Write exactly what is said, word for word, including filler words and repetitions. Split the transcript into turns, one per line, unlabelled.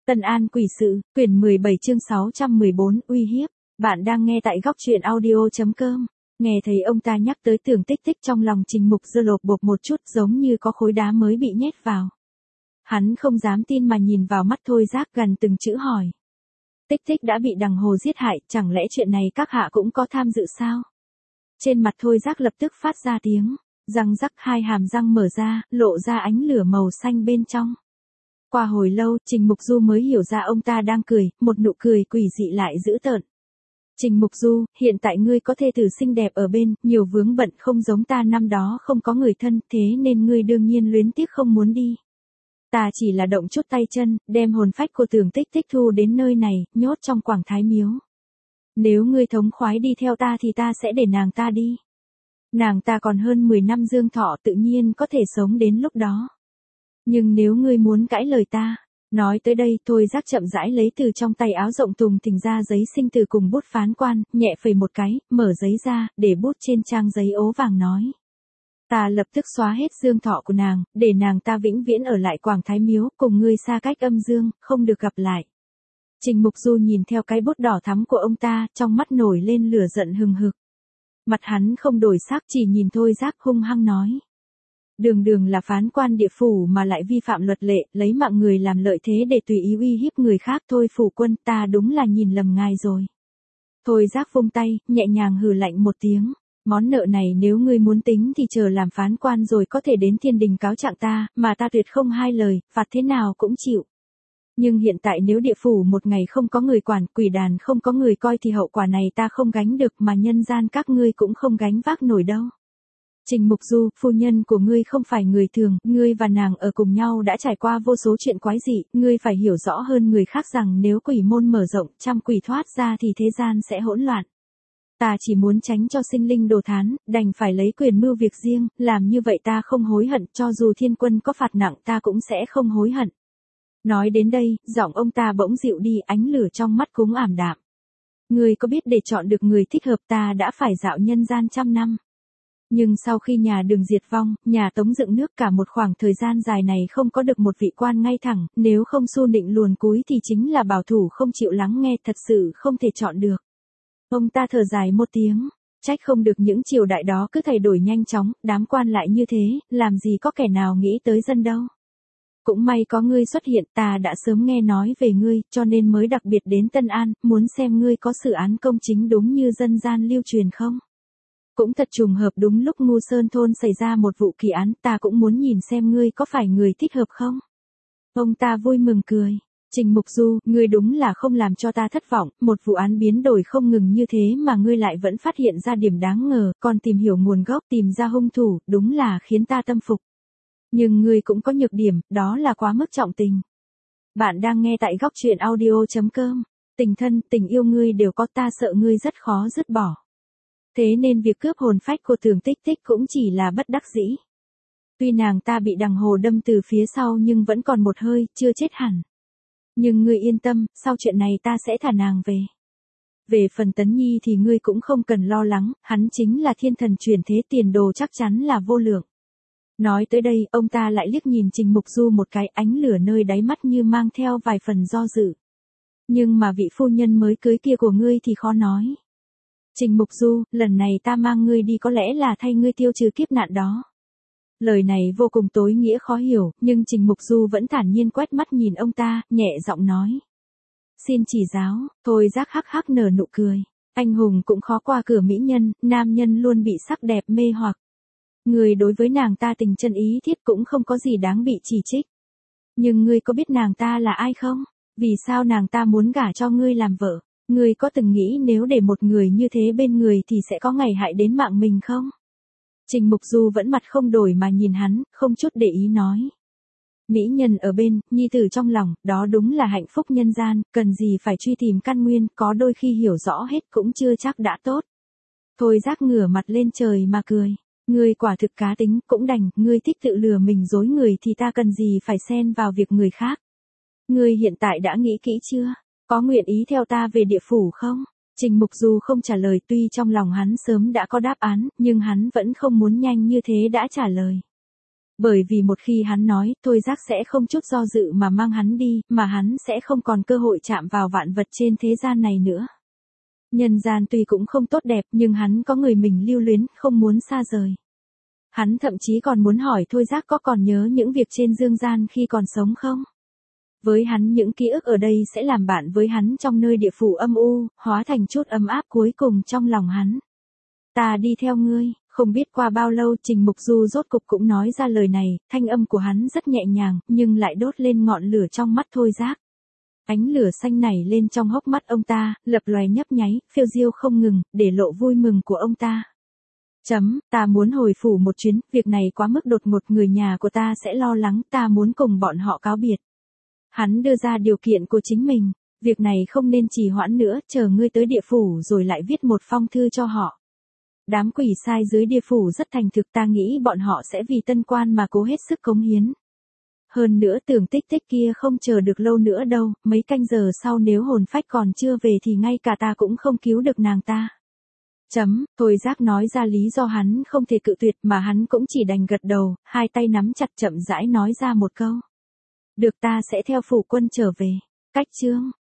Tân An quỷ sự, quyển mười bảy chương sáu trăm mười bốn, uy hiếp. Bạn đang nghe tại góc truyện audio chấm com. Nghe thấy ông ta nhắc tới Tưởng Tích Tích, trong lòng Trình Mục Dư lột bột một chút, giống như có khối đá mới bị nhét vào. Hắn không dám tin mà nhìn vào mắt Thôi Giác, gần từng chữ hỏi. Tích Tích đã bị đằng Hồ giết hại, chẳng lẽ chuyện này các hạ cũng có tham dự sao? Trên mặt Thôi Giác lập tức phát ra tiếng, răng rắc, hai hàm răng mở ra, lộ ra ánh lửa màu xanh bên trong. Qua hồi lâu, Trình Mục Du mới hiểu ra ông ta đang cười, một nụ cười quỷ dị lại dữ tợn. Trình Mục Du, hiện tại ngươi có thê tử xinh đẹp ở bên, nhiều vướng bận không giống ta năm đó không có người thân, thế nên ngươi đương nhiên luyến tiếc không muốn đi. Ta chỉ là động chút tay chân, đem hồn phách của Tưởng Tích Tích thu đến nơi này, nhốt trong Quảng Thái Miếu. Nếu ngươi thống khoái đi theo ta thì ta sẽ để nàng ta đi. Nàng ta còn hơn mười năm dương thọ, tự nhiên có thể sống đến lúc đó. Nhưng nếu ngươi muốn cãi lời ta, nói tới đây, Thôi Giác chậm rãi lấy từ trong tay áo rộng tùng thình ra giấy sinh từ cùng bút phán quan, nhẹ phẩy một cái, mở giấy ra, để bút trên trang giấy ố vàng nói. Ta lập tức xóa hết dương thọ của nàng, để nàng ta vĩnh viễn ở lại Quảng Thái Miếu, cùng ngươi xa cách âm dương, không được gặp lại. Trình Mục Du nhìn theo cái bút đỏ thắm của ông ta, trong mắt nổi lên lửa giận hừng hực. Mặt hắn không đổi sắc, chỉ nhìn Thôi Giác hung hăng nói. Đường đường là phán quan địa phủ mà lại vi phạm luật lệ, lấy mạng người làm lợi thế để tùy ý uy hiếp người khác. Thôi phủ quân, ta đúng là nhìn lầm ngài rồi. Thôi Giác vung tay, nhẹ nhàng hừ lạnh một tiếng. Món nợ này nếu ngươi muốn tính thì chờ làm phán quan rồi có thể đến thiên đình cáo trạng ta, mà ta tuyệt không hai lời, phạt thế nào cũng chịu. Nhưng hiện tại nếu địa phủ một ngày không có người quản, quỷ đàn không có người coi thì hậu quả này ta không gánh được, mà nhân gian các ngươi cũng không gánh vác nổi đâu. Trình Mục Du, phu nhân của ngươi không phải người thường, ngươi và nàng ở cùng nhau đã trải qua vô số chuyện quái dị, ngươi phải hiểu rõ hơn người khác rằng nếu quỷ môn mở rộng, trăm quỷ thoát ra thì thế gian sẽ hỗn loạn. Ta chỉ muốn tránh cho sinh linh đồ thán, đành phải lấy quyền mưu việc riêng, làm như vậy ta không hối hận, cho dù thiên quân có phạt nặng ta cũng sẽ không hối hận. Nói đến đây, giọng ông ta bỗng dịu đi, ánh lửa trong mắt cũng ảm đạm. Ngươi có biết để chọn được người thích hợp ta đã phải dạo nhân gian trăm năm. Nhưng sau khi nhà Đường diệt vong, nhà Tống dựng nước, cả một khoảng thời gian dài này không có được một vị quan ngay thẳng, nếu không xu nịnh luồn cúi thì chính là bảo thủ không chịu lắng nghe, thật sự không thể chọn được. Ông ta thở dài một tiếng, trách không được những triều đại đó cứ thay đổi nhanh chóng, đám quan lại như thế, làm gì có kẻ nào nghĩ tới dân đâu. Cũng may có ngươi xuất hiện, ta đã sớm nghe nói về ngươi, cho nên mới đặc biệt đến Tân An, muốn xem ngươi có xử án công chính đúng như dân gian lưu truyền không. Cũng thật trùng hợp, đúng lúc Ngu Sơn thôn xảy ra một vụ kỳ án, ta cũng muốn nhìn xem ngươi có phải người thích hợp không. Ông ta vui mừng cười. Trình Mục Du, ngươi đúng là không làm cho ta thất vọng, một vụ án biến đổi không ngừng như thế mà ngươi lại vẫn phát hiện ra điểm đáng ngờ, còn tìm hiểu nguồn gốc, tìm ra hung thủ, đúng là khiến ta tâm phục. Nhưng ngươi cũng có nhược điểm, đó là quá mức trọng tình. Bạn đang nghe tại góc truyện audio chấm com. Tình thân, tình yêu ngươi đều có, ta sợ ngươi rất khó dứt bỏ. Thế nên việc cướp hồn phách của Tưởng Tích Tích cũng chỉ là bất đắc dĩ. Tuy nàng ta bị đằng Hồ đâm từ phía sau nhưng vẫn còn một hơi, chưa chết hẳn. Nhưng ngươi yên tâm, sau chuyện này ta sẽ thả nàng về. Về phần Tấn Nhi thì ngươi cũng không cần lo lắng, hắn chính là thiên thần chuyển thế, tiền đồ chắc chắn là vô lượng. Nói tới đây, ông ta lại liếc nhìn Trình Mục Du một cái, ánh lửa nơi đáy mắt như mang theo vài phần do dự. Nhưng mà vị phu nhân mới cưới kia của ngươi thì khó nói. Trình Mục Du, lần này ta mang ngươi đi có lẽ là thay ngươi tiêu trừ kiếp nạn đó. Lời này vô cùng tối nghĩa khó hiểu, nhưng Trình Mục Du vẫn thản nhiên quét mắt nhìn ông ta, nhẹ giọng nói. Xin chỉ giáo. Thôi Giác hắc hắc nở nụ cười. Anh hùng cũng khó qua cửa mỹ nhân, nam nhân luôn bị sắc đẹp mê hoặc. Ngươi đối với nàng ta tình chân ý thiết cũng không có gì đáng bị chỉ trích. Nhưng ngươi có biết nàng ta là ai không? Vì sao nàng ta muốn gả cho ngươi làm vợ? Ngươi có từng nghĩ nếu để một người như thế bên người thì sẽ có ngày hại đến mạng mình không? Trình Mục Du vẫn mặt không đổi mà nhìn hắn, không chút để ý nói. Mỹ nhân ở bên, nhi tử trong lòng, đó đúng là hạnh phúc nhân gian, cần gì phải truy tìm căn nguyên, có đôi khi hiểu rõ hết cũng chưa chắc đã tốt. Thôi Giác ngửa mặt lên trời mà cười. Ngươi quả thực cá tính, cũng đành, ngươi thích tự lừa mình dối người thì ta cần gì phải xen vào việc người khác. Ngươi hiện tại đã nghĩ kỹ chưa? Có nguyện ý theo ta về địa phủ không? Trình Mục Du không trả lời, tuy trong lòng hắn sớm đã có đáp án, nhưng hắn vẫn không muốn nhanh như thế đã trả lời. Bởi vì một khi hắn nói, Thôi Giác sẽ không chút do dự mà mang hắn đi, mà hắn sẽ không còn cơ hội chạm vào vạn vật trên thế gian này nữa. Nhân gian tuy cũng không tốt đẹp nhưng hắn có người mình lưu luyến, không muốn xa rời. Hắn thậm chí còn muốn hỏi Thôi Giác có còn nhớ những việc trên dương gian khi còn sống không? Với hắn những ký ức ở đây sẽ làm bạn với hắn trong nơi địa phủ âm u, hóa thành chút ấm áp cuối cùng trong lòng hắn. Ta đi theo ngươi, không biết qua bao lâu Trình Mục Du rốt cục cũng nói ra lời này, thanh âm của hắn rất nhẹ nhàng, nhưng lại đốt lên ngọn lửa trong mắt Thôi Giác. Ánh lửa xanh nảy lên trong hốc mắt ông ta, lập loè nhấp nháy, phiêu diêu không ngừng, để lộ vui mừng của ông ta. Chấm, ta muốn hồi phủ một chuyến, việc này quá mức đột ngột, người nhà của ta sẽ lo lắng, ta muốn cùng bọn họ cáo biệt. Hắn đưa ra điều kiện của chính mình, việc này không nên trì hoãn nữa, chờ ngươi tới địa phủ rồi lại viết một phong thư cho họ. Đám quỷ sai dưới địa phủ rất thành thực, ta nghĩ bọn họ sẽ vì tân quan mà cố hết sức cống hiến. Hơn nữa Tưởng Tích Tích kia không chờ được lâu nữa đâu, mấy canh giờ sau nếu hồn phách còn chưa về thì ngay cả ta cũng không cứu được nàng ta. Chấm, Thôi Giác nói ra lý do hắn không thể cự tuyệt mà hắn cũng chỉ đành gật đầu, hai tay nắm chặt chậm rãi nói ra một câu. Được, ta sẽ theo phủ quân trở về. Cách chương.